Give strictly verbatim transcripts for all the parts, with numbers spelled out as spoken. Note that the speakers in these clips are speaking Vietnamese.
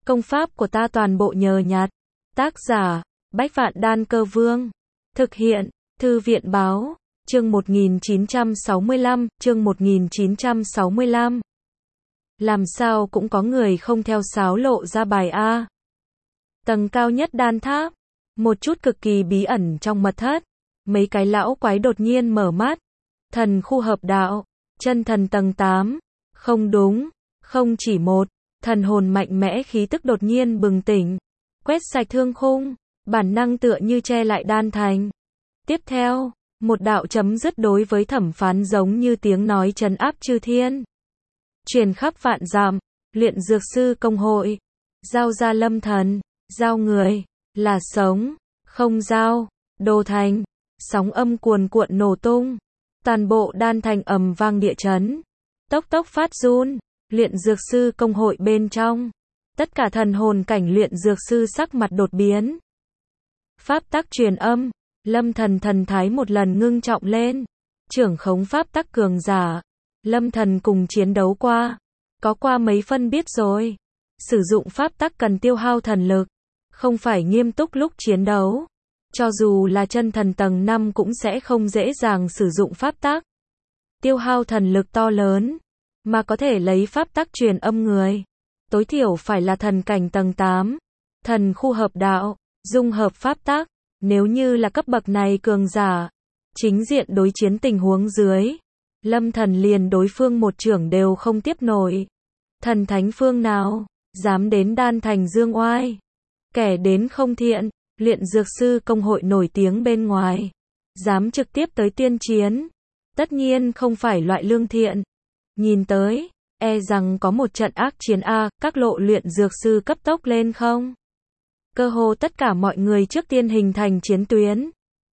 Công pháp của ta toàn bộ nhờ nhặt. Tác giả, Bách Vạn Đan Cơ Vương. Thực hiện, Thư viện Báo. Chương một nghìn chín trăm sáu mươi lăm, chương một nghìn chín trăm sáu mươi lăm. Làm sao cũng có người không theo sáo lộ ra bài A. Tầng cao nhất đan tháp. Một chút cực kỳ bí ẩn trong mật thất. Mấy cái lão quái đột nhiên mở mắt. Thần khu hợp đạo. Chân thần tầng tám. Không đúng. Không chỉ một. Thần hồn mạnh mẽ khí tức đột nhiên bừng tỉnh. Quét sạch thương khung. Bản năng tựa như che lại đan thành. Tiếp theo, một đạo chấm dứt đối với thẩm phán giống như tiếng nói trấn áp chư thiên. Truyền khắp vạn dặm. Luyện dược sư công hội. Giao ra lâm thần. Giao người. Là sống. Không giao. Đồ thành. Sóng âm cuồn cuộn nổ tung. Toàn bộ đan thành ầm vang địa chấn. Tốc tốc phát run. Luyện dược sư công hội bên trong. Tất cả thần hồn cảnh luyện dược sư sắc mặt đột biến. Pháp tắc truyền âm. Lâm thần thần thái một lần ngưng trọng lên. Trưởng khống pháp tắc cường giả. Lâm thần cùng chiến đấu qua. Có qua mấy phân biết rồi. Sử dụng pháp tắc cần tiêu hao thần lực. Không phải nghiêm túc lúc chiến đấu. Cho dù là chân thần tầng năm cũng sẽ không dễ dàng sử dụng pháp tắc. Tiêu hao thần lực to lớn. Mà có thể lấy pháp tắc truyền âm người. Tối thiểu phải là thần cảnh tầng tám. Thần khu hợp đạo. Dung hợp pháp tắc. Nếu như là cấp bậc này cường giả. Chính diện đối chiến tình huống dưới. Lâm thần liền đối phương một trưởng đều không tiếp nổi. Thần thánh phương nào. Dám đến đan thành dương oai. Kẻ đến không thiện. Luyện dược sư công hội nổi tiếng bên ngoài. Dám trực tiếp tới tiên chiến. Tất nhiên không phải loại lương thiện. Nhìn tới, e rằng có một trận ác chiến A, các lộ luyện dược sư cấp tốc lên không? Cơ hồ tất cả mọi người trước tiên hình thành chiến tuyến.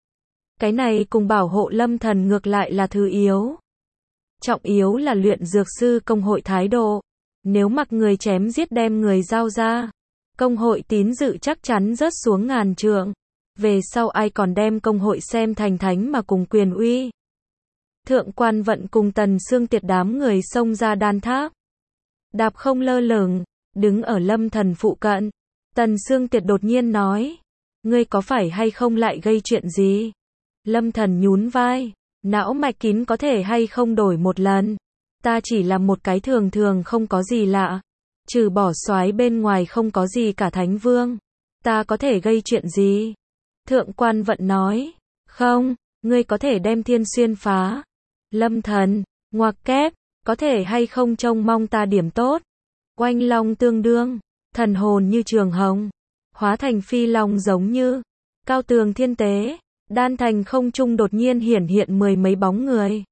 Cái này cùng bảo hộ lâm thần ngược lại là thứ yếu. Trọng yếu là luyện dược sư công hội thái độ. Nếu mặc người chém giết đem người giao ra. Công hội tín dự chắc chắn rớt xuống ngàn trượng. Về sau ai còn đem công hội xem thành thánh mà cùng quyền uy. Thượng quan vận cùng Tần Sương Tiệt đám người xông ra đan tháp. Đạp không lơ lửng, đứng ở lâm thần phụ cận. Tần Sương Tiệt đột nhiên nói. Ngươi có phải hay không lại gây chuyện gì? Lâm thần nhún vai. Não mạch kín có thể hay không đổi một lần. Ta chỉ là một cái thường thường không có gì lạ. Trừ bỏ soái bên ngoài không có gì cả thánh vương. Ta có thể gây chuyện gì? Thượng quan vận nói. Không, ngươi có thể đem thiên xuyên phá. Lâm thần, ngoặc kép, có thể hay không trông mong ta điểm tốt. Oanh long tương đương, thần hồn như trường hồng. Hóa thành phi long giống như cao tường thiên tế. Đan thành không trung đột nhiên hiển hiện mười mấy bóng người.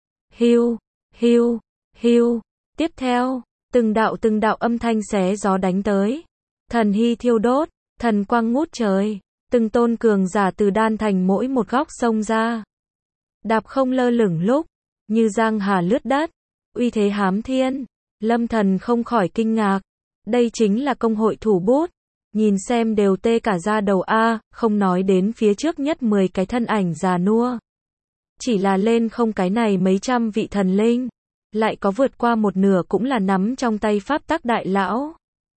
Hiu, hiu, hiu. Tiếp theo, từng đạo từng đạo âm thanh xé gió đánh tới. Thần hy thiêu đốt, thần quang ngút trời. Từng tôn cường giả từ đan thành mỗi một góc xông ra. Đạp không lơ lửng lúc, như giang hà lướt đất, uy thế hám thiên. Lâm thần không khỏi kinh ngạc. Đây chính là công hội thủ bút. Nhìn xem đều tê cả da đầu A, không nói đến phía trước nhất mười cái thân ảnh già nua. Chỉ là lên không cái này mấy trăm vị thần linh. Lại có vượt qua một nửa cũng là nắm trong tay pháp tắc đại lão.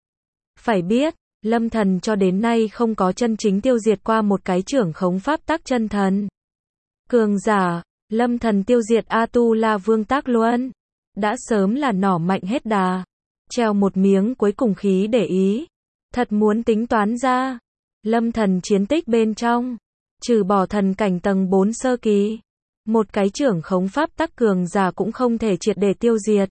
Phải biết, lâm thần cho đến nay không có chân chính tiêu diệt qua một cái trưởng khống pháp tắc chân thần. Cường giả, lâm thần tiêu diệt A-tu-la vương Tác Luân. Đã sớm là nỏ mạnh hết đà. Treo một miếng cuối cùng khí để ý. Thật muốn tính toán ra. Lâm thần chiến tích bên trong. Trừ bỏ thần cảnh tầng bốn sơ kỳ. Một cái trưởng khống pháp tắc cường giả cũng không thể triệt để tiêu diệt.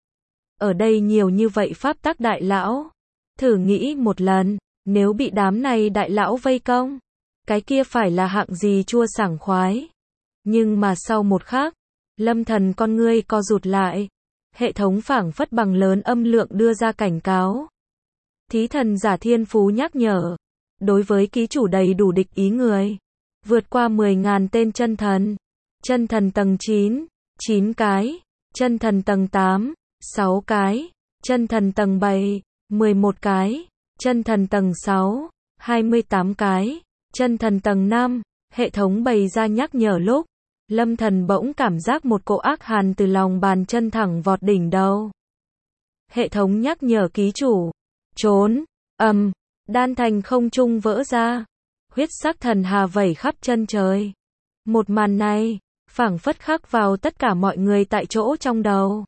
Ở đây nhiều như vậy pháp tắc đại lão. Thử nghĩ một lần. Nếu bị đám này đại lão vây công. Cái kia phải là hạng gì chua sảng khoái. Nhưng mà sau một khắc, lâm thần con ngươi co rụt lại. Hệ thống phảng phất bằng lớn âm lượng đưa ra cảnh cáo. Thí thần giả thiên phú nhắc nhở. Đối với ký chủ đầy đủ địch ý người. Vượt qua mười ngàn tên chân thần. Chân thần tầng chín, chín cái. Chân thần tầng tám, sáu cái. Chân thần tầng bảy, mười một cái. Chân thần tầng sáu, hai mươi tám cái. Chân thần tầng năm, hệ thống bày ra nhắc nhở lúc. Lâm thần bỗng cảm giác một cỗ ác hàn từ lòng bàn chân thẳng vọt đỉnh đầu. Hệ thống nhắc nhở ký chủ. Trốn. ầm, đan thành không trung vỡ ra. Huyết sắc thần hà vẩy khắp chân trời. Một màn này, phảng phất khắc vào tất cả mọi người tại chỗ trong đầu.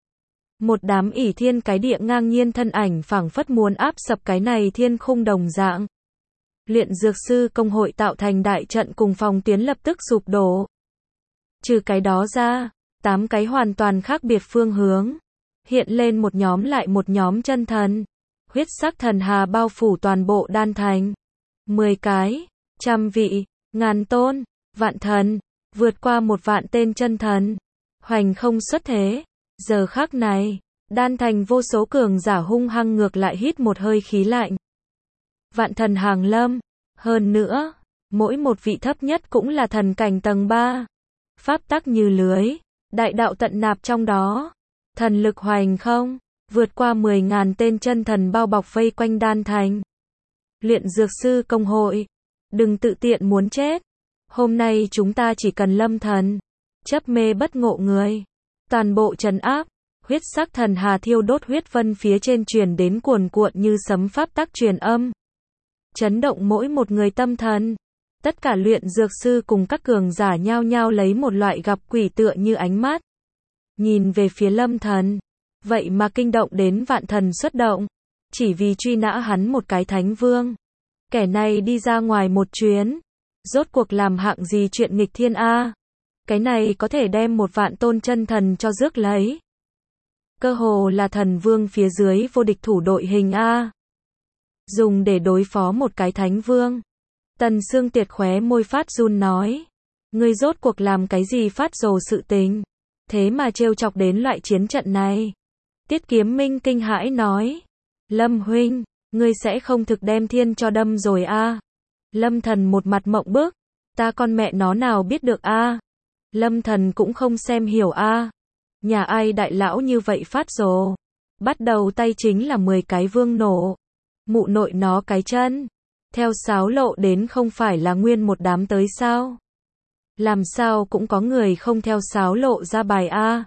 Một đám ỷ thiên cái địa ngang nhiên thân ảnh phảng phất muốn áp sập cái này thiên khung đồng dạng. Luyện dược sư công hội tạo thành đại trận cùng phòng tuyến lập tức sụp đổ. Trừ cái đó ra, tám cái hoàn toàn khác biệt phương hướng. Hiện lên một nhóm lại một nhóm chân thần. Huyết sắc thần hà bao phủ toàn bộ đan thành. Mười cái, trăm vị, ngàn tôn, vạn thần, vượt qua một vạn tên chân thần. Hoành không xuất thế. Giờ khắc này, đan thành vô số cường giả hung hăng ngược lại hít một hơi khí lạnh. Vạn thần hàng lâm. Hơn nữa, mỗi một vị thấp nhất cũng là thần cảnh tầng ba. Pháp tắc như lưới, đại đạo tận nạp trong đó. Thần lực hoành không, vượt qua mười ngàn tên chân thần bao bọc vây quanh đan thành. Luyện dược sư công hội, đừng tự tiện muốn chết. Hôm nay chúng ta chỉ cần lâm thần, chấp mê bất ngộ người. Toàn bộ trấn áp, huyết sắc thần hà thiêu đốt huyết vân phía trên truyền đến cuồn cuộn như sấm pháp tắc truyền âm. Chấn động mỗi một người tâm thần. Tất cả luyện dược sư cùng các cường giả nhao nhao lấy một loại gặp quỷ tựa như ánh mắt. Nhìn về phía lâm thần. Vậy mà kinh động đến vạn thần xuất động. Chỉ vì truy nã hắn một cái thánh vương. Kẻ này đi ra ngoài một chuyến. Rốt cuộc làm hạng gì chuyện nghịch thiên a? Cái này có thể đem một vạn tôn chân thần cho rước lấy. Cơ hồ là thần vương phía dưới vô địch thủ đội hình a. Dùng để đối phó một cái thánh vương. Tần Sương Tiệt khóe môi phát run nói. Ngươi rốt cuộc làm cái gì phát rồ sự tình. Thế mà trêu chọc đến loại chiến trận này. Tiết Kiếm Minh kinh hãi nói. Lâm huynh, ngươi sẽ không thực đem thiên cho đâm rồi a? Lâm thần một mặt mộng bức. Ta con mẹ nó nào biết được a? Lâm thần cũng không xem hiểu a. Nhà ai đại lão như vậy phát rồ. Bắt đầu tay chính là mười cái vương nổ. Mụ nội nó cái chân. Theo sáo lộ đến không phải là nguyên một đám tới sao? Làm sao cũng có người không theo sáo lộ ra bài a.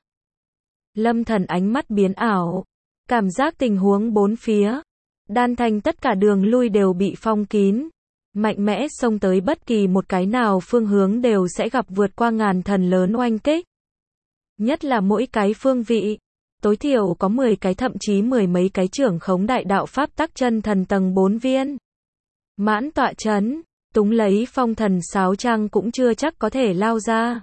Lâm thần ánh mắt biến ảo. Cảm giác tình huống bốn phía. Đan thành tất cả đường lui đều bị phong kín. Mạnh mẽ xông tới bất kỳ một cái nào phương hướng đều sẽ gặp vượt qua ngàn thần lớn oanh kích. Nhất là mỗi cái phương vị. Tối thiểu có mười cái thậm chí mười mấy cái trưởng khống đại đạo pháp tắc chân thần tầng bốn viên. Mãn tọa chấn, túng lấy phong thần sáo trang cũng chưa chắc có thể lao ra.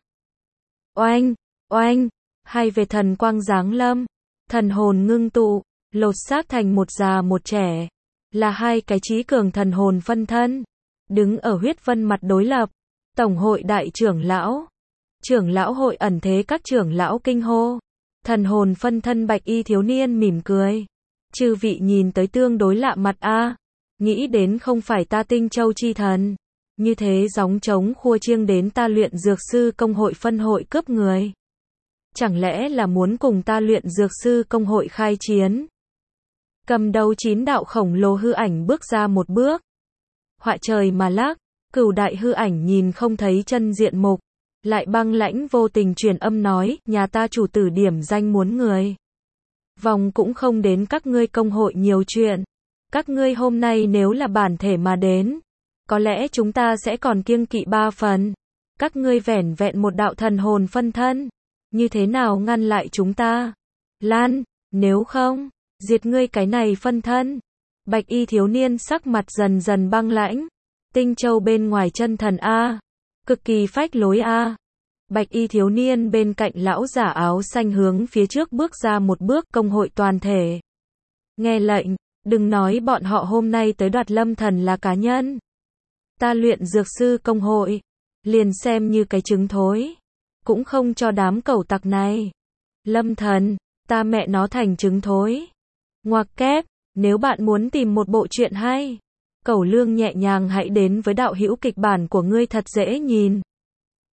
Oanh, oanh, hai về thần quang giáng lâm, thần hồn ngưng tụ, lột xác thành một già một trẻ, là hai cái trí cường thần hồn phân thân, đứng ở huyết vân mặt đối lập, tổng hội đại trưởng lão, trưởng lão hội ẩn thế các trưởng lão kinh hô, thần hồn phân thân bạch y thiếu niên mỉm cười, chư vị nhìn tới tương đối lạ mặt a. Nghĩ đến không phải ta Tinh Châu chi thần. Như thế gióng trống khua chiêng đến ta luyện dược sư công hội phân hội cướp người. Chẳng lẽ là muốn cùng ta luyện dược sư công hội khai chiến? Cầm đầu chín đạo khổng lồ hư ảnh bước ra một bước. Họa trời mà lác, cửu đại hư ảnh nhìn không thấy chân diện mục. Lại băng lãnh vô tình truyền âm nói, nhà ta chủ tử điểm danh muốn người. Vòng cũng không đến các ngươi công hội nhiều chuyện. Các ngươi hôm nay nếu là bản thể mà đến, có lẽ chúng ta sẽ còn kiêng kỵ ba phần. Các ngươi vẻn vẹn một đạo thần hồn phân thân, như thế nào ngăn lại chúng ta? Lan, nếu không, diệt ngươi cái này phân thân. Bạch y thiếu niên sắc mặt dần dần băng lãnh. Tinh Châu bên ngoài chân thần a, cực kỳ phách lối a. Bạch y thiếu niên bên cạnh lão giả áo xanh hướng phía trước bước ra một bước, công hội toàn thể. Nghe lệnh. Đừng nói bọn họ hôm nay tới đoạt lâm thần là cá nhân. Ta luyện dược sư công hội. Liền xem như cái trứng thối. Cũng không cho đám cẩu tặc này. Lâm thần, ta mẹ nó thành trứng thối. Ngoặc kép, nếu bạn muốn tìm một bộ truyện hay. Cẩu lương nhẹ nhàng hãy đến với đạo hữu kịch bản của ngươi thật dễ nhìn.